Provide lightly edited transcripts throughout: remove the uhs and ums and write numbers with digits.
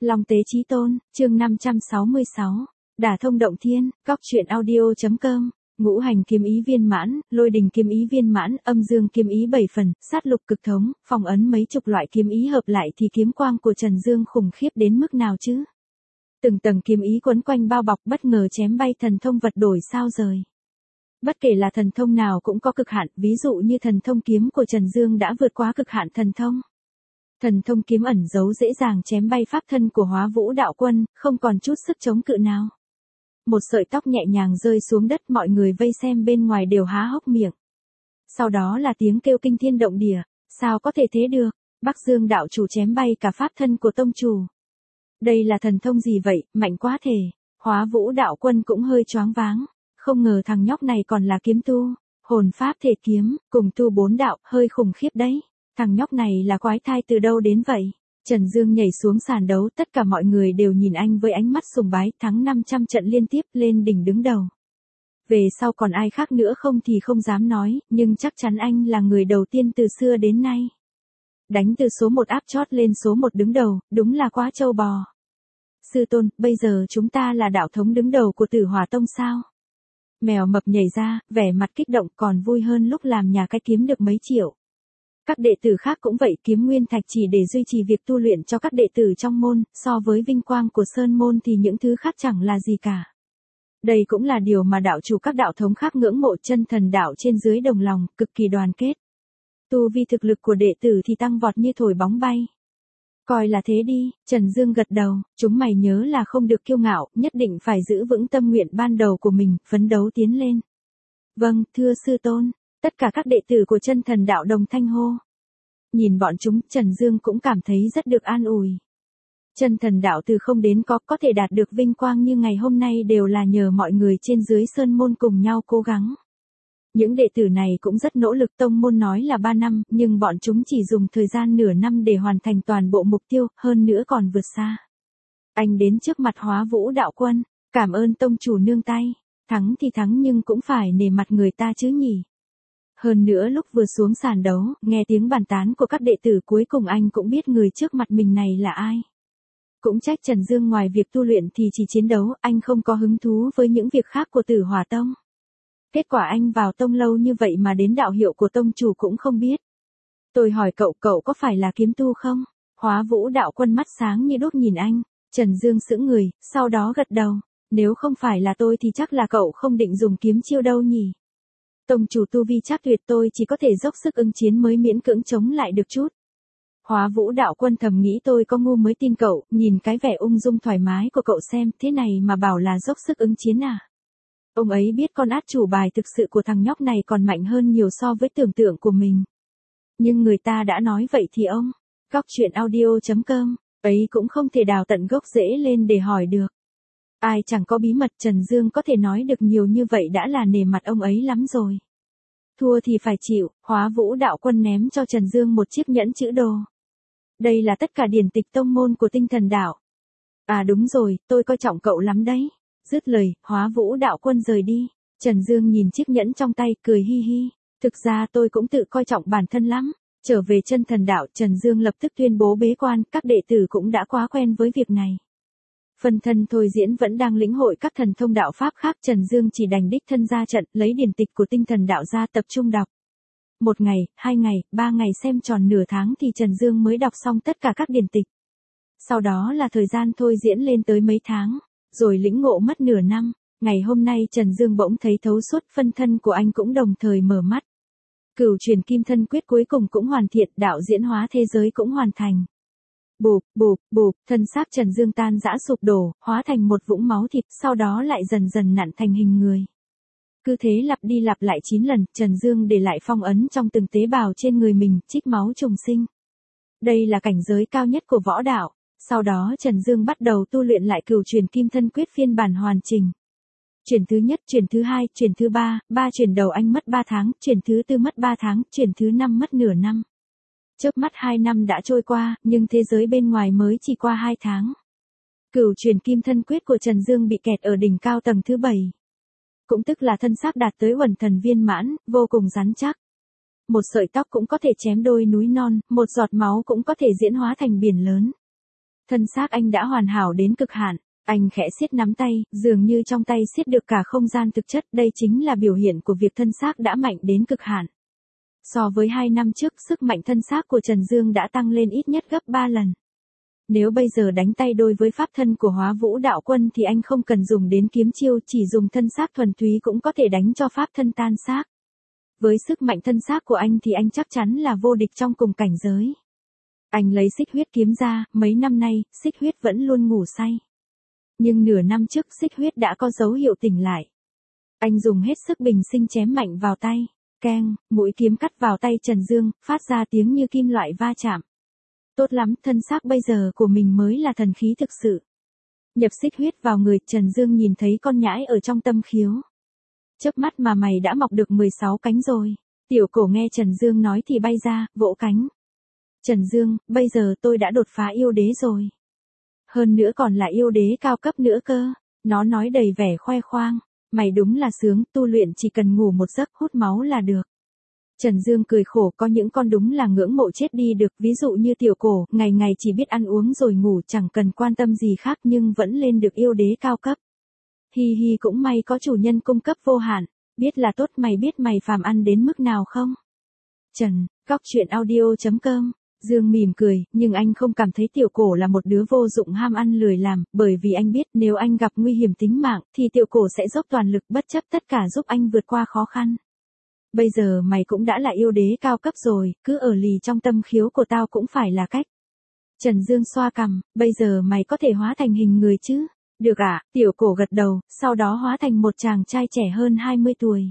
Long Tế Chí Tôn, chương 566. Đả thông động thiên, góc truyện audio.com. Ngũ hành kiếm ý viên mãn, lôi đình kiếm ý viên mãn, âm dương kiếm ý 7 phần, sát lục cực thống, phong ấn mấy chục loại kiếm ý hợp lại thì kiếm quang của Trần Dương khủng khiếp đến mức nào chứ? Từng tầng kiếm ý quấn quanh bao bọc, bất ngờ chém bay thần thông vật đổi sao rời. Bất kể là thần thông nào cũng có cực hạn, ví dụ như thần thông kiếm của Trần Dương đã vượt quá cực hạn thần thông. Thần thông kiếm ẩn giấu dễ dàng chém bay pháp thân của Hóa Vũ đạo quân, không còn chút sức chống cự nào. Một sợi tóc nhẹ nhàng rơi xuống đất, mọi người vây xem bên ngoài đều há hốc miệng. Sau đó là tiếng kêu kinh thiên động địa, sao có thể thế được, Bắc Dương đạo chủ chém bay cả pháp thân của tông chủ. Đây là thần thông gì vậy, mạnh quá thể. Hóa Vũ đạo quân cũng hơi choáng váng, không ngờ thằng nhóc này còn là kiếm tu, hồn pháp thể kiếm, cùng tu 4 đạo, hơi khủng khiếp đấy. Thằng nhóc này là quái thai từ đâu đến vậy? Trần Dương nhảy xuống sàn đấu, tất cả mọi người đều nhìn anh với ánh mắt sùng bái, thắng 500 trận liên tiếp, lên đỉnh đứng đầu. Về sau còn ai khác nữa không thì không dám nói, nhưng chắc chắn anh là người đầu tiên từ xưa đến nay. Đánh từ số 1 áp chót lên số 1 đứng đầu, đúng là quá trâu bò. Sư tôn, bây giờ chúng ta là đạo thống đứng đầu của Tử Hỏa Tông sao? Mèo mập nhảy ra, vẻ mặt kích động, còn vui hơn lúc làm nhà cái kiếm được mấy triệu. Các đệ tử khác cũng vậy, kiếm nguyên thạch chỉ để duy trì việc tu luyện cho các đệ tử trong môn, so với vinh quang của Sơn môn thì những thứ khác chẳng là gì cả. Đây cũng là điều mà đạo chủ các đạo thống khác ngưỡng mộ, chân thần đạo trên dưới đồng lòng, cực kỳ đoàn kết. Tu vi thực lực của đệ tử thì tăng vọt như thổi bóng bay. Coi là thế đi, Trần Dương gật đầu, chúng mày nhớ là không được kiêu ngạo, nhất định phải giữ vững tâm nguyện ban đầu của mình, phấn đấu tiến lên. Vâng, thưa sư tôn. Tất cả các đệ tử của chân thần đạo đồng thanh hô. Nhìn bọn chúng, Trần Dương cũng cảm thấy rất được an ủi. Chân thần đạo từ không đến có thể đạt được vinh quang như ngày hôm nay đều là nhờ mọi người trên dưới sơn môn cùng nhau cố gắng. Những đệ tử này cũng rất nỗ lực, tông môn nói là 3 năm, nhưng bọn chúng chỉ dùng thời gian nửa năm để hoàn thành toàn bộ mục tiêu, hơn nữa còn vượt xa. Anh đến trước mặt Hóa Vũ đạo quân, cảm ơn tông chủ nương tay, thắng thì thắng nhưng cũng phải nể mặt người ta chứ nhỉ. Hơn nữa lúc vừa xuống sàn đấu, nghe tiếng bàn tán của các đệ tử, cuối cùng anh cũng biết người trước mặt mình này là ai. Cũng trách Trần Dương ngoài việc tu luyện thì chỉ chiến đấu, anh không có hứng thú với những việc khác của Tử Hỏa Tông. Kết quả anh vào tông lâu như vậy mà đến đạo hiệu của tông chủ cũng không biết. Tôi hỏi cậu có phải là kiếm tu không? Hóa Vũ đạo quân mắt sáng như đuốc nhìn anh, Trần Dương sững người, sau đó gật đầu. Nếu không phải là tôi thì chắc là cậu không định dùng kiếm chiêu đâu nhỉ? Tông chủ tu vi chắc tuyệt, tôi chỉ có thể dốc sức ứng chiến mới miễn cưỡng chống lại được chút. Hóa Vũ đạo quân thầm nghĩ tôi có ngu mới tin cậu, nhìn cái vẻ ung dung thoải mái của cậu xem, thế này mà bảo là dốc sức ứng chiến à? Ông ấy biết con át chủ bài thực sự của thằng nhóc này còn mạnh hơn nhiều so với tưởng tượng của mình. Nhưng người ta đã nói vậy thì ông, góc truyện audio.com, ấy cũng không thể đào tận gốc rễ lên để hỏi được. Ai chẳng có bí mật, Trần Dương có thể nói được nhiều như vậy đã là nể mặt ông ấy lắm rồi. Thua thì phải chịu, Hóa Vũ đạo quân ném cho Trần Dương một chiếc nhẫn chữ đồ. Đây là tất cả điển tịch tông môn của tinh thần đạo. À đúng rồi, tôi coi trọng cậu lắm đấy. Dứt lời, Hóa Vũ đạo quân rời đi. Trần Dương nhìn chiếc nhẫn trong tay, cười hi hi. Thực ra tôi cũng tự coi trọng bản thân lắm. Trở về chân thần đạo, Trần Dương lập tức tuyên bố bế quan, các đệ tử cũng đã quá quen với việc này. Phân thân thôi diễn vẫn đang lĩnh hội các thần thông đạo pháp khác, Trần Dương chỉ đành đích thân ra trận, lấy điển tịch của tinh thần đạo ra tập trung đọc. 1 ngày, 2 ngày, 3 ngày, xem tròn nửa tháng thì Trần Dương mới đọc xong tất cả các điển tịch. Sau đó là thời gian thôi diễn lên tới mấy tháng, rồi lĩnh ngộ mất nửa năm. Ngày hôm nay Trần Dương bỗng thấy thấu suốt, phân thân của anh cũng đồng thời mở mắt. Cửu truyền kim thân quyết cuối cùng cũng hoàn thiện, đạo diễn hóa thế giới cũng hoàn thành. Bụp, bụp, bụp, thân xác Trần Dương tan rã sụp đổ, hóa thành một vũng máu thịt, sau đó lại dần dần nặn thành hình người. Cứ thế lặp đi lặp lại 9 lần, Trần Dương để lại phong ấn trong từng tế bào trên người mình, trích máu trùng sinh. Đây là cảnh giới cao nhất của võ đạo. Sau đó Trần Dương bắt đầu tu luyện lại cửu truyền kim thân quyết phiên bản hoàn chỉnh. Chuyển thứ nhất, chuyển thứ hai, chuyển thứ ba, chuyển đầu anh mất 3 tháng, chuyển thứ tư mất 3 tháng, chuyển thứ 5 mất nửa năm. Chớp mắt 2 năm đã trôi qua, nhưng thế giới bên ngoài mới chỉ qua 2 tháng. Cửu truyền kim thân quyết của Trần Dương bị kẹt ở đỉnh cao tầng thứ 7. Cũng tức là thân xác đạt tới uẩn thần viên mãn, vô cùng rắn chắc. Một sợi tóc cũng có thể chém đôi núi non, một giọt máu cũng có thể diễn hóa thành biển lớn. Thân xác anh đã hoàn hảo đến cực hạn. Anh khẽ siết nắm tay, dường như trong tay siết được cả không gian thực chất, đây chính là biểu hiện của việc thân xác đã mạnh đến cực hạn. So với 2 năm trước, sức mạnh thân xác của Trần Dương đã tăng lên ít nhất gấp 3 lần. Nếu bây giờ đánh tay đôi với pháp thân của Hóa Vũ Đạo Quân thì anh không cần dùng đến kiếm chiêu, chỉ dùng thân xác thuần túy cũng có thể đánh cho pháp thân tan xác. Với sức mạnh thân xác của anh thì anh chắc chắn là vô địch trong cùng cảnh giới. Anh lấy xích huyết kiếm ra, mấy năm nay, xích huyết vẫn luôn ngủ say. Nhưng nửa năm trước xích huyết đã có dấu hiệu tỉnh lại. Anh dùng hết sức bình sinh chém mạnh vào tay. Keng, mũi kiếm cắt vào tay Trần Dương, phát ra tiếng như kim loại va chạm. Tốt lắm, thân xác bây giờ của mình mới là thần khí thực sự. Nhập xích huyết vào người, Trần Dương nhìn thấy con nhãi ở trong tâm khiếu. Chớp mắt mà mày đã mọc được 16 cánh rồi. Tiểu cổ nghe Trần Dương nói thì bay ra, vỗ cánh. Trần Dương, bây giờ tôi đã đột phá yêu đế rồi. Hơn nữa còn là yêu đế cao cấp nữa cơ. Nó nói đầy vẻ khoe khoang. Mày đúng là sướng, tu luyện chỉ cần ngủ một giấc hút máu là được. Trần Dương cười khổ, có những con đúng là ngưỡng mộ chết đi được, ví dụ như tiểu cổ, ngày ngày chỉ biết ăn uống rồi ngủ, chẳng cần quan tâm gì khác nhưng vẫn lên được yêu đế cao cấp. Hi hi, cũng may có chủ nhân cung cấp vô hạn, biết là tốt. Mày biết mày phàm ăn đến mức nào không? Trần, Góc.audio.com. Dương mỉm cười, nhưng anh không cảm thấy tiểu cổ là một đứa vô dụng ham ăn lười làm, bởi vì anh biết nếu anh gặp nguy hiểm tính mạng, thì tiểu cổ sẽ dốc toàn lực bất chấp tất cả giúp anh vượt qua khó khăn. Bây giờ mày cũng đã là yêu đế cao cấp rồi, cứ ở lì trong tâm khiếu của tao cũng phải là cách. Trần Dương xoa cằm, bây giờ mày có thể hóa thành hình người chứ? Được ạ, tiểu cổ gật đầu, sau đó hóa thành một chàng trai trẻ hơn 20 tuổi.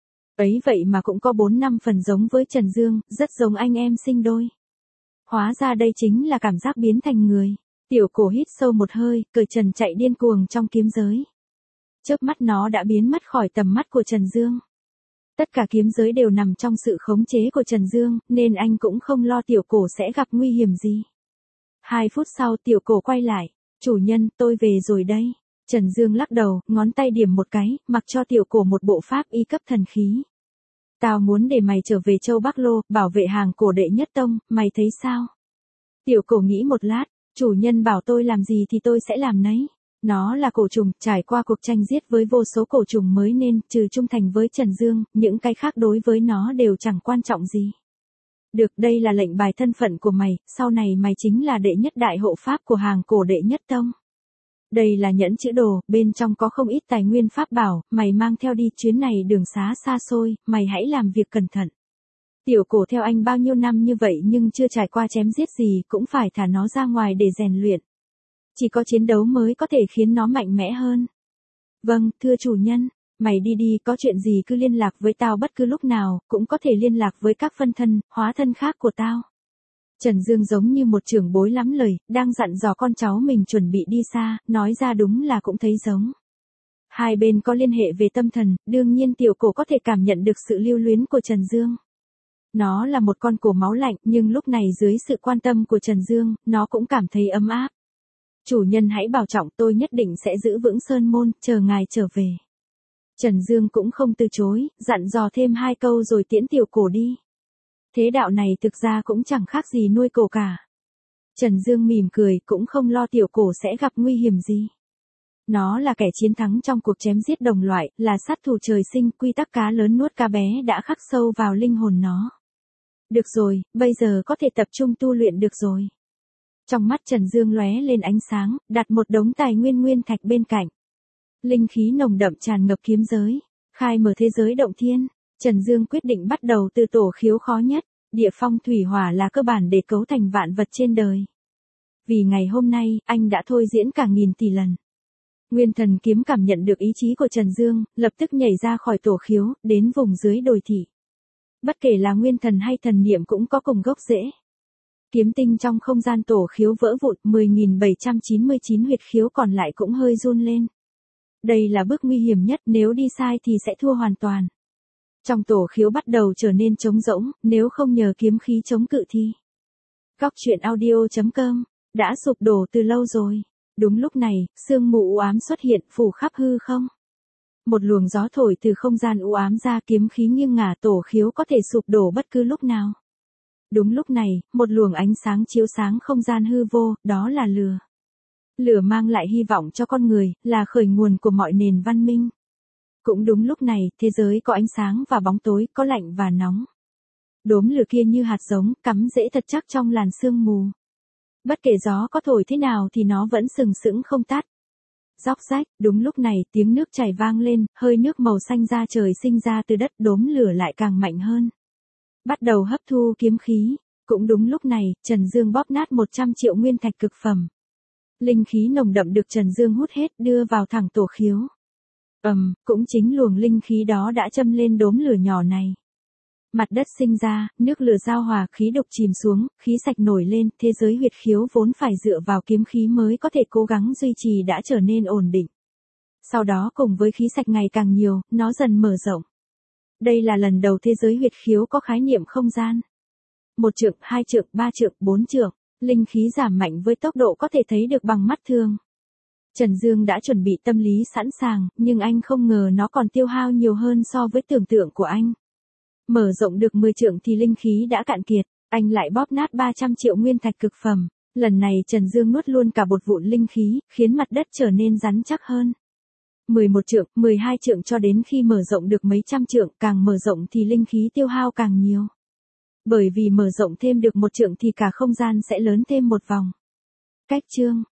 Ấy vậy mà cũng có 4-5 phần giống với Trần Dương, rất giống anh em sinh đôi. Hóa ra đây chính là cảm giác biến thành người. Tiểu cổ hít sâu một hơi, cởi trần chạy điên cuồng trong kiếm giới. Chớp mắt nó đã biến mất khỏi tầm mắt của Trần Dương. Tất cả kiếm giới đều nằm trong sự khống chế của Trần Dương, nên anh cũng không lo tiểu cổ sẽ gặp nguy hiểm gì. 2 phút sau tiểu cổ quay lại. Chủ nhân, tôi về rồi đây. Trần Dương lắc đầu, ngón tay điểm một cái, mặc cho tiểu cổ một bộ pháp y cấp thần khí. Tao muốn để mày trở về Châu Bắc Lô, bảo vệ hàng cổ đệ nhất tông, mày thấy sao? Tiểu cổ nghĩ một lát, chủ nhân bảo tôi làm gì thì tôi sẽ làm nấy. Nó là cổ trùng, trải qua cuộc tranh giết với vô số cổ trùng mới nên, trừ trung thành với Trần Dương, những cái khác đối với nó đều chẳng quan trọng gì. Được, đây là lệnh bài thân phận của mày, sau này mày chính là đệ nhất đại hộ pháp của hàng cổ đệ nhất tông. Đây là nhẫn chữ đồ, bên trong có không ít tài nguyên pháp bảo, mày mang theo đi, chuyến này đường xá xa xôi, mày hãy làm việc cẩn thận. Tiểu cổ theo anh bao nhiêu năm như vậy nhưng chưa trải qua chém giết gì, cũng phải thả nó ra ngoài để rèn luyện. Chỉ có chiến đấu mới có thể khiến nó mạnh mẽ hơn. Vâng, thưa chủ nhân, mày đi đi, có chuyện gì cứ liên lạc với tao bất cứ lúc nào, cũng có thể liên lạc với các phân thân, hóa thân khác của tao. Trần Dương giống như một trưởng bối lắm lời, đang dặn dò con cháu mình chuẩn bị đi xa, nói ra đúng là cũng thấy giống. Hai bên có liên hệ về tâm thần, đương nhiên tiểu cổ có thể cảm nhận được sự lưu luyến của Trần Dương. Nó là một con cổ máu lạnh, nhưng lúc này dưới sự quan tâm của Trần Dương, nó cũng cảm thấy ấm áp. Chủ nhân hãy bảo trọng, tôi nhất định sẽ giữ vững sơn môn, chờ ngài trở về. Trần Dương cũng không từ chối, dặn dò thêm 2 câu rồi tiễn tiểu cổ đi. Thế đạo này thực ra cũng chẳng khác gì nuôi cổ cả. Trần Dương mỉm cười, cũng không lo tiểu cổ sẽ gặp nguy hiểm gì. Nó là kẻ chiến thắng trong cuộc chém giết đồng loại, là sát thủ trời sinh, quy tắc cá lớn nuốt cá bé đã khắc sâu vào linh hồn nó. Được rồi, bây giờ có thể tập trung tu luyện được rồi. Trong mắt Trần Dương lóe lên ánh sáng, đặt một đống tài nguyên nguyên thạch bên cạnh. Linh khí nồng đậm tràn ngập kiếm giới, khai mở thế giới động thiên. Trần Dương quyết định bắt đầu từ tổ khiếu khó nhất, địa phong thủy hỏa là cơ bản để cấu thành vạn vật trên đời. Vì ngày hôm nay, anh đã thôi diễn cả nghìn tỷ lần. Nguyên thần kiếm cảm nhận được ý chí của Trần Dương, lập tức nhảy ra khỏi tổ khiếu, đến vùng dưới đồi thị. Bất kể là nguyên thần hay thần niệm cũng có cùng gốc rễ. Kiếm tinh trong không gian tổ khiếu vỡ vụn, 10.799 huyệt khiếu còn lại cũng hơi run lên. Đây là bước nguy hiểm nhất, nếu đi sai thì sẽ thua hoàn toàn. Trong tổ khiếu bắt đầu trở nên trống rỗng, nếu không nhờ kiếm khí chống cự thì. Góc.audio.com đã sụp đổ từ lâu rồi. Đúng lúc này, sương mù u ám xuất hiện phủ khắp hư không. Một luồng gió thổi từ không gian u ám ra, kiếm khí nghiêng ngả, tổ khiếu có thể sụp đổ bất cứ lúc nào. Đúng lúc này, một luồng ánh sáng chiếu sáng không gian hư vô, đó là lửa. Lửa mang lại hy vọng cho con người, là khởi nguồn của mọi nền văn minh. Cũng đúng lúc này, thế giới có ánh sáng và bóng tối, có lạnh và nóng. Đốm lửa kia như hạt giống, cắm rễ thật chắc trong làn sương mù. Bất kể gió có thổi thế nào thì nó vẫn sừng sững không tắt. Róc rách, đúng lúc này, tiếng nước chảy vang lên, hơi nước màu xanh da trời sinh ra từ đất, đốm lửa lại càng mạnh hơn. Bắt đầu hấp thu kiếm khí. Cũng đúng lúc này, Trần Dương bóp nát 100 triệu nguyên thạch cực phẩm. Linh khí nồng đậm được Trần Dương hút hết đưa vào thẳng tổ khiếu. Cũng chính luồng linh khí đó đã châm lên đốm lửa nhỏ này. Mặt đất sinh ra, nước lửa giao hòa, khí độc chìm xuống, khí sạch nổi lên, thế giới huyệt khiếu vốn phải dựa vào kiếm khí mới có thể cố gắng duy trì đã trở nên ổn định. Sau đó cùng với khí sạch ngày càng nhiều, nó dần mở rộng. Đây là lần đầu thế giới huyệt khiếu có khái niệm không gian. 1 trượng, 2 trượng, 3 trượng, 4 trượng, linh khí giảm mạnh với tốc độ có thể thấy được bằng mắt thường. Trần Dương đã chuẩn bị tâm lý sẵn sàng, nhưng anh không ngờ nó còn tiêu hao nhiều hơn so với tưởng tượng của anh. Mở rộng được 10 trượng thì linh khí đã cạn kiệt, anh lại bóp nát 300 triệu nguyên thạch cực phẩm. Lần này Trần Dương nuốt luôn cả bột vụn linh khí, khiến mặt đất trở nên rắn chắc hơn. 11 trượng, 12 trượng cho đến khi mở rộng được mấy trăm trượng, càng mở rộng thì linh khí tiêu hao càng nhiều. Bởi vì mở rộng thêm được 1 trượng thì cả không gian sẽ lớn thêm một vòng. Cách chương